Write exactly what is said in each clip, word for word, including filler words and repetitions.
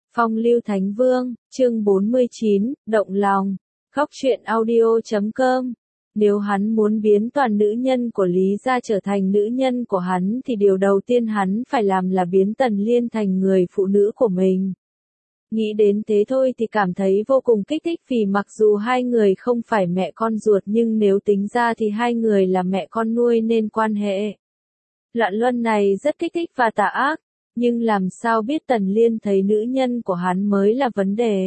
Phong lưu Thánh Vương, chương bốn mươi chín, động lòng. Góc truyện audio chấm com. Nếu hắn muốn biến toàn nữ nhân của Lý gia trở thành nữ nhân của hắn thì điều đầu tiên hắn phải làm là biến Tần Liên thành người phụ nữ của mình. Nghĩ đến thế thôi thì cảm thấy vô cùng kích thích, vì mặc dù hai người không phải mẹ con ruột nhưng nếu tính ra thì hai người là mẹ con nuôi nên quan hệ loạn luân này rất kích thích và tà ác. Nhưng làm sao biết Tần Liên thấy nữ nhân của hắn mới là vấn đề.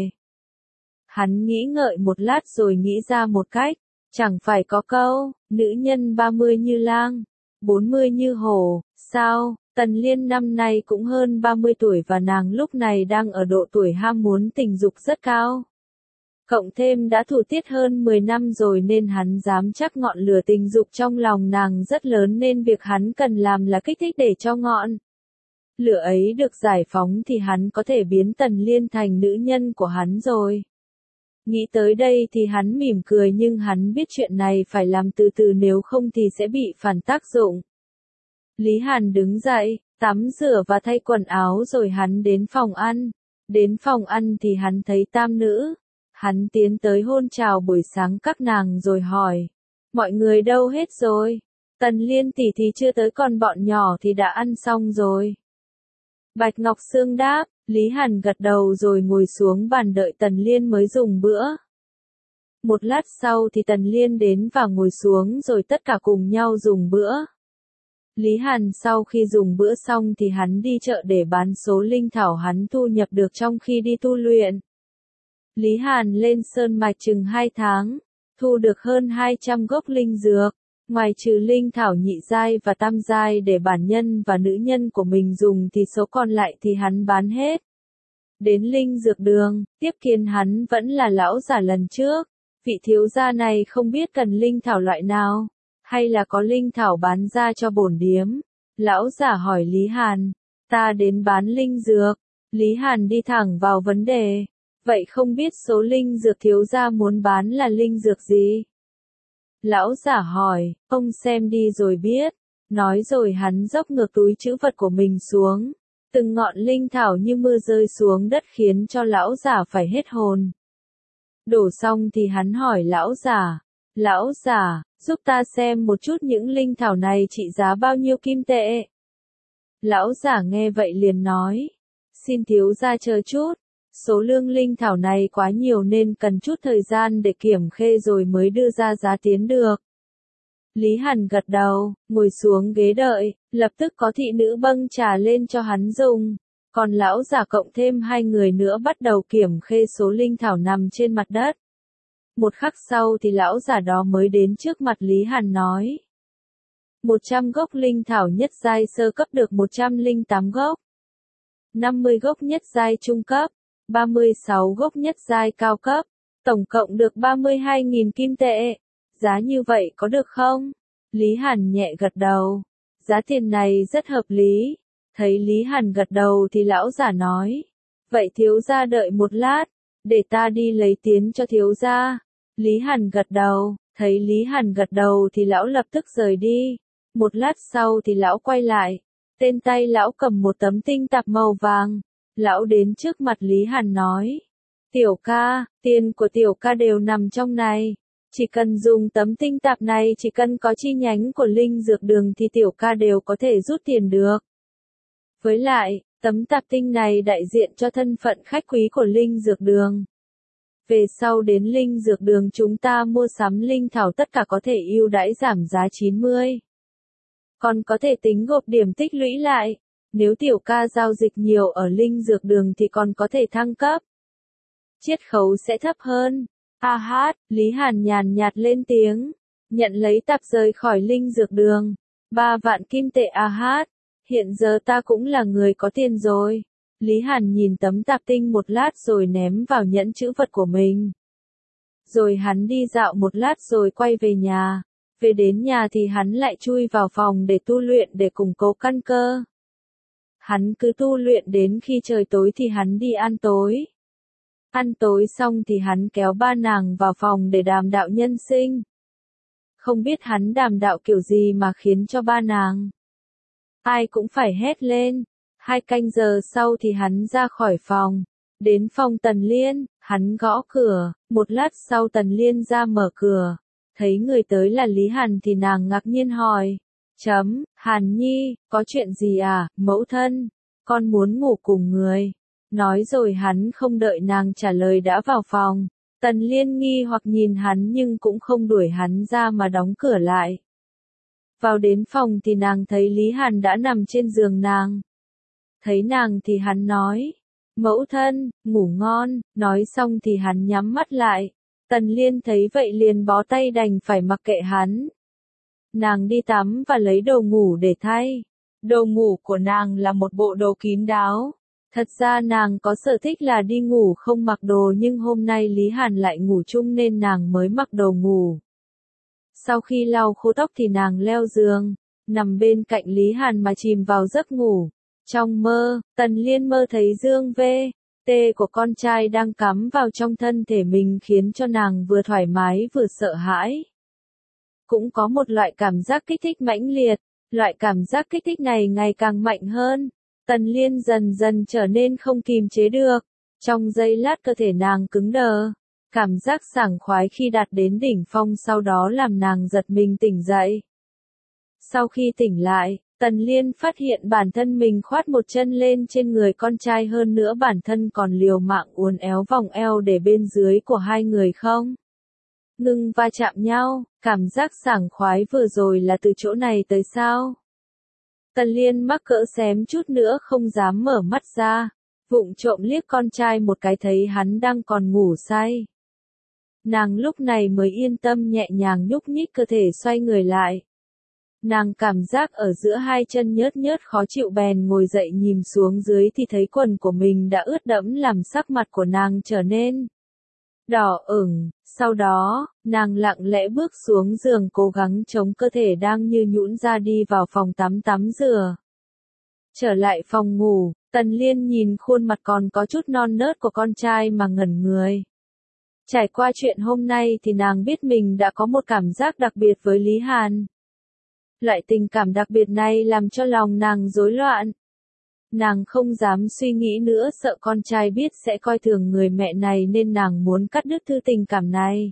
Hắn nghĩ ngợi một lát rồi nghĩ ra một cách, chẳng phải có câu, nữ nhân ba mươi như lang, bốn mươi như hổ, sao? Tần Liên năm nay cũng hơn ba mươi tuổi và nàng lúc này đang ở độ tuổi ham muốn tình dục rất cao. Cộng thêm đã thủ tiết hơn mười năm rồi nên hắn dám chắc ngọn lửa tình dục trong lòng nàng rất lớn, nên việc hắn cần làm là kích thích để cho ngọn lửa ấy được giải phóng thì hắn có thể biến Tần Liên thành nữ nhân của hắn rồi. Nghĩ tới đây thì hắn mỉm cười, nhưng hắn biết chuyện này phải làm từ từ nếu không thì sẽ bị phản tác dụng. Lý Hàn đứng dậy, tắm rửa và thay quần áo rồi hắn đến phòng ăn. Đến phòng ăn thì hắn thấy tam nữ. Hắn tiến tới hôn chào buổi sáng các nàng rồi hỏi, mọi người đâu hết rồi? Tần Liên tỷ thì chưa tới, còn bọn nhỏ thì đã ăn xong rồi. Bạch Ngọc Sương đáp. Lý Hàn gật đầu rồi ngồi xuống bàn đợi Tần Liên mới dùng bữa. Một lát sau thì Tần Liên đến và ngồi xuống rồi tất cả cùng nhau dùng bữa. Lý Hàn sau khi dùng bữa xong thì hắn đi chợ để bán số linh thảo hắn thu nhập được trong khi đi tu luyện. Lý Hàn lên sơn mạch chừng hai tháng, thu được hơn hai trăm gốc linh dược. Ngoài trừ linh thảo nhị giai và tam giai để bản nhân và nữ nhân của mình dùng thì số còn lại thì hắn bán hết. Đến linh dược đường, tiếp kiến hắn vẫn là lão giả lần trước. Vị thiếu gia này không biết cần linh thảo loại nào, hay là có linh thảo bán ra cho bổn điếm. Lão giả hỏi Lý Hàn, ta đến bán linh dược. Lý Hàn đi thẳng vào vấn đề, vậy không biết số linh dược thiếu gia muốn bán là linh dược gì? Lão giả hỏi, ông xem đi rồi biết. Nói rồi hắn dốc ngược túi trữ vật của mình xuống. Từng ngọn linh thảo như mưa rơi xuống đất khiến cho lão giả phải hết hồn. Đổ xong thì hắn hỏi lão giả, lão giả, giúp ta xem một chút những linh thảo này trị giá bao nhiêu kim tệ. Lão giả nghe vậy liền nói, xin thiếu gia chờ chút. Số lượng linh thảo này quá nhiều nên cần chút thời gian để kiểm kê rồi mới đưa ra giá tiến được. Lý Hàn gật đầu, ngồi xuống ghế đợi, lập tức có thị nữ bưng trà lên cho hắn dùng. Còn lão giả cộng thêm hai người nữa bắt đầu kiểm kê số linh thảo nằm trên mặt đất. Một khắc sau thì lão giả đó mới đến trước mặt Lý Hàn nói. một trăm gốc linh thảo nhất giai sơ cấp được một trăm lẻ tám gốc. năm mươi gốc nhất giai trung cấp. ba mươi sáu gốc nhất giai cao cấp, tổng cộng được ba mươi hai nghìn kim tệ. Giá như vậy có được không? Lý Hàn nhẹ gật đầu. Giá tiền này rất hợp lý. Thấy Lý Hàn gật đầu thì lão giả nói, vậy thiếu gia đợi một lát, để ta đi lấy tiến cho thiếu gia. Lý Hàn gật đầu, thấy Lý Hàn gật đầu thì lão lập tức rời đi. Một lát sau thì lão quay lại, tên tay lão cầm một tấm tinh tạp màu vàng. Lão đến trước mặt Lý Hàn nói, tiểu ca, tiền của tiểu ca đều nằm trong này. Chỉ cần dùng tấm tinh tạp này, chỉ cần có chi nhánh của linh dược đường thì tiểu ca đều có thể rút tiền được. Với lại, tấm tạp tinh này đại diện cho thân phận khách quý của linh dược đường. Về sau đến linh dược đường chúng ta mua sắm linh thảo tất cả có thể ưu đãi giảm giá chín mươi. Còn có thể tính gộp điểm tích lũy lại. Nếu tiểu ca giao dịch nhiều ở linh dược đường thì còn có thể thăng cấp. Chiết khấu sẽ thấp hơn. A hát, Lý Hàn nhàn nhạt lên tiếng. Nhận lấy tạp rời khỏi linh dược đường. Ba vạn kim tệ a hát. Hiện giờ ta cũng là người có tiền rồi. Lý Hàn nhìn tấm tạp tinh một lát rồi ném vào nhẫn trữ vật của mình. Rồi hắn đi dạo một lát rồi quay về nhà. Về đến nhà thì hắn lại chui vào phòng để tu luyện để củng cố căn cơ. Hắn cứ tu luyện đến khi trời tối thì hắn đi ăn tối. Ăn tối xong thì hắn kéo ba nàng vào phòng để đàm đạo nhân sinh. Không biết hắn đàm đạo kiểu gì mà khiến cho ba nàng ai cũng phải hét lên. Hai canh giờ sau thì hắn ra khỏi phòng. Đến phòng Tần Liên, hắn gõ cửa, một lát sau Tần Liên ra mở cửa. Thấy người tới là Lý Hàn thì nàng ngạc nhiên hỏi. Chấm, Hàn Nhi, có chuyện gì à, mẫu thân? Con muốn ngủ cùng người. Nói rồi hắn không đợi nàng trả lời đã vào phòng. Tần Liên nghi hoặc nhìn hắn nhưng cũng không đuổi hắn ra mà đóng cửa lại. Vào đến phòng thì nàng thấy Lý Hàn đã nằm trên giường nàng. Thấy nàng thì hắn nói. Mẫu thân, ngủ ngon, nói xong thì hắn nhắm mắt lại. Tần Liên thấy vậy liền bó tay đành phải mặc kệ hắn. Nàng đi tắm và lấy đồ ngủ để thay. Đồ ngủ của nàng là một bộ đồ kín đáo. Thật ra nàng có sở thích là đi ngủ không mặc đồ nhưng hôm nay Lý Hàn lại ngủ chung nên nàng mới mặc đồ ngủ. Sau khi lau khô tóc thì nàng leo giường, nằm bên cạnh Lý Hàn mà chìm vào giấc ngủ. Trong mơ, Tần Liên mơ thấy dương vê, tê của con trai đang cắm vào trong thân thể mình khiến cho nàng vừa thoải mái vừa sợ hãi. Cũng có một loại cảm giác kích thích mãnh liệt, loại cảm giác kích thích này ngày càng mạnh hơn. Tần Liên dần dần trở nên không kìm chế được. Trong giây lát cơ thể nàng cứng đờ. Cảm giác sảng khoái khi đạt đến đỉnh phong sau đó làm nàng giật mình tỉnh dậy. Sau khi tỉnh lại, Tần Liên phát hiện bản thân mình khoát một chân lên trên người con trai hơn nữa bản thân còn liều mạng uốn éo vòng eo để bên dưới của hai người không ngừng va chạm nhau, cảm giác sảng khoái vừa rồi là từ chỗ này tới sao? Tần Liên mắc cỡ xém chút nữa không dám mở mắt ra, vụng trộm liếc con trai một cái thấy hắn đang còn ngủ say. Nàng lúc này mới yên tâm nhẹ nhàng nhúc nhích cơ thể xoay người lại. Nàng cảm giác ở giữa hai chân nhớt nhớt khó chịu bèn ngồi dậy nhìn xuống dưới thì thấy quần của mình đã ướt đẫm làm sắc mặt của nàng trở nên đỏ ửng. Sau đó, nàng lặng lẽ bước xuống giường cố gắng chống cơ thể đang như nhũn ra đi vào phòng tắm tắm rửa. Trở lại phòng ngủ, Tần Liên nhìn khuôn mặt còn có chút non nớt của con trai mà ngẩn người. Trải qua chuyện hôm nay thì nàng biết mình đã có một cảm giác đặc biệt với Lý Hàn. Loại tình cảm đặc biệt này làm cho lòng nàng rối loạn. Nàng không dám suy nghĩ nữa sợ con trai biết sẽ coi thường người mẹ này nên nàng muốn cắt đứt thứ tình cảm này.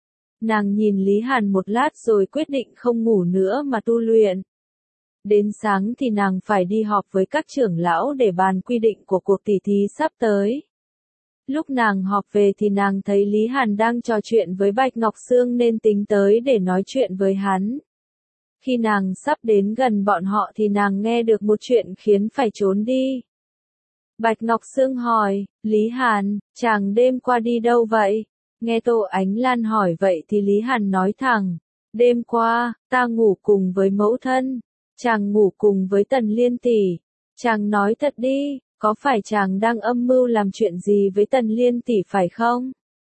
Nàng nhìn Lý Hàn một lát rồi quyết định không ngủ nữa mà tu luyện. Đến sáng thì nàng phải đi họp với các trưởng lão để bàn quy định của cuộc tỷ thí sắp tới. Lúc nàng họp về thì nàng thấy Lý Hàn đang trò chuyện với Bạch Ngọc Sương nên tính tới để nói chuyện với hắn. Khi nàng sắp đến gần bọn họ thì nàng nghe được một chuyện khiến phải trốn đi. Bạch Ngọc Sương hỏi, Lý Hàn, chàng đêm qua đi đâu vậy? Nghe Tô Ánh Lan hỏi vậy thì Lý Hàn nói thẳng, đêm qua, ta ngủ cùng với mẫu thân. Chàng ngủ cùng với Tần Liên tỷ. Chàng nói thật đi, có phải chàng đang âm mưu làm chuyện gì với Tần Liên tỷ phải không?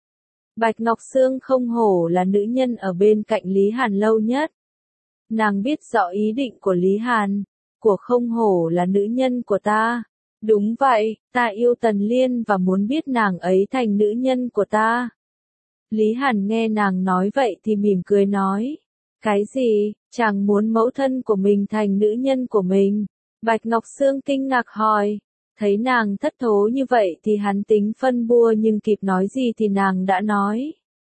Bạch Ngọc Sương không hổ là nữ nhân ở bên cạnh Lý Hàn lâu nhất. Nàng biết rõ ý định của Lý Hàn, của không hổ là nữ nhân của ta. Đúng vậy, ta yêu Tần Liên và muốn biết nàng ấy thành nữ nhân của ta. Lý Hàn nghe nàng nói vậy thì mỉm cười nói. Cái gì, chàng muốn mẫu thân của mình thành nữ nhân của mình? Bạch Ngọc Sương kinh ngạc hỏi. Thấy nàng thất thố như vậy thì hắn tính phân bua nhưng kịp nói gì thì nàng đã nói.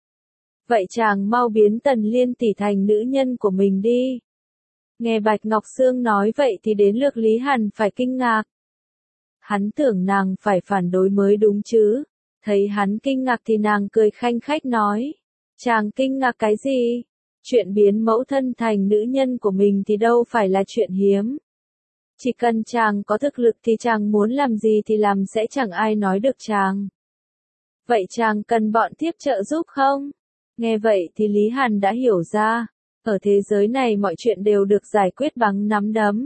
Vậy chàng mau biến Tần Liên tỷ thành nữ nhân của mình đi. Nghe Bạch Ngọc Sương nói vậy thì đến lượt Lý Hàn phải kinh ngạc. Hắn tưởng nàng phải phản đối mới đúng chứ. Thấy hắn kinh ngạc thì nàng cười khanh khách nói. Chàng kinh ngạc cái gì? Chuyện biến mẫu thân thành nữ nhân của mình thì đâu phải là chuyện hiếm. Chỉ cần chàng có thực lực thì chàng muốn làm gì thì làm sẽ chẳng ai nói được chàng. Vậy chàng cần bọn tiếp trợ giúp không? Nghe vậy thì Lý Hàn đã hiểu ra. Ở thế giới này mọi chuyện đều được giải quyết bằng nắm đấm.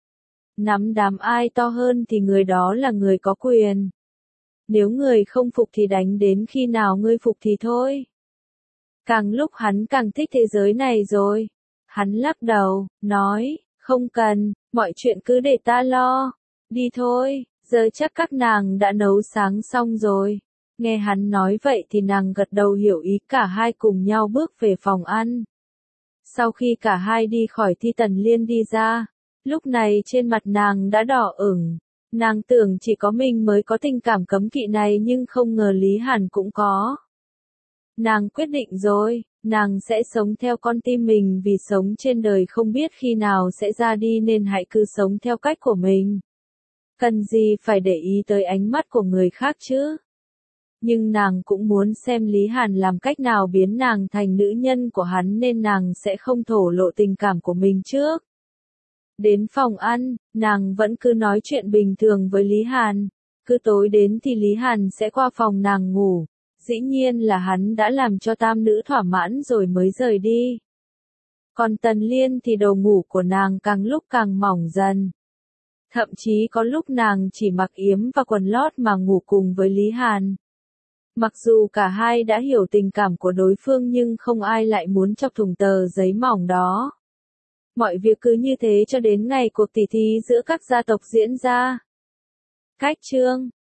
Nắm đấm ai to hơn thì người đó là người có quyền. Nếu người không phục thì đánh đến khi nào ngươi phục thì thôi. Càng lúc hắn càng thích thế giới này rồi. Hắn lắc đầu, nói, không cần, mọi chuyện cứ để ta lo. Đi thôi, giờ chắc các nàng đã nấu sáng xong rồi. Nghe hắn nói vậy thì nàng gật đầu hiểu ý cả hai cùng nhau bước về phòng ăn. Sau khi cả hai đi khỏi thì Tần Liên đi ra. Lúc này trên mặt nàng đã đỏ ửng. Nàng tưởng chỉ có mình mới có tình cảm cấm kỵ này nhưng không ngờ Lý Hàn cũng có. Nàng quyết định rồi, nàng sẽ sống theo con tim mình vì sống trên đời không biết khi nào sẽ ra đi nên hãy cứ sống theo cách của mình. Cần gì phải để ý tới ánh mắt của người khác chứ? Nhưng nàng cũng muốn xem Lý Hàn làm cách nào biến nàng thành nữ nhân của hắn nên nàng sẽ không thổ lộ tình cảm của mình trước. Đến phòng ăn, nàng vẫn cứ nói chuyện bình thường với Lý Hàn. Cứ tối đến thì Lý Hàn sẽ qua phòng nàng ngủ. Dĩ nhiên là hắn đã làm cho tam nữ thỏa mãn rồi mới rời đi. Còn Tần Liên thì đầu ngủ của nàng càng lúc càng mỏng dần. Thậm chí có lúc nàng chỉ mặc yếm và quần lót mà ngủ cùng với Lý Hàn. Mặc dù cả hai đã hiểu tình cảm của đối phương nhưng không ai lại muốn chọc thủng tờ giấy mỏng đó. Mọi việc cứ như thế cho đến ngày cuộc tỷ thí giữa các gia tộc diễn ra. Cách chương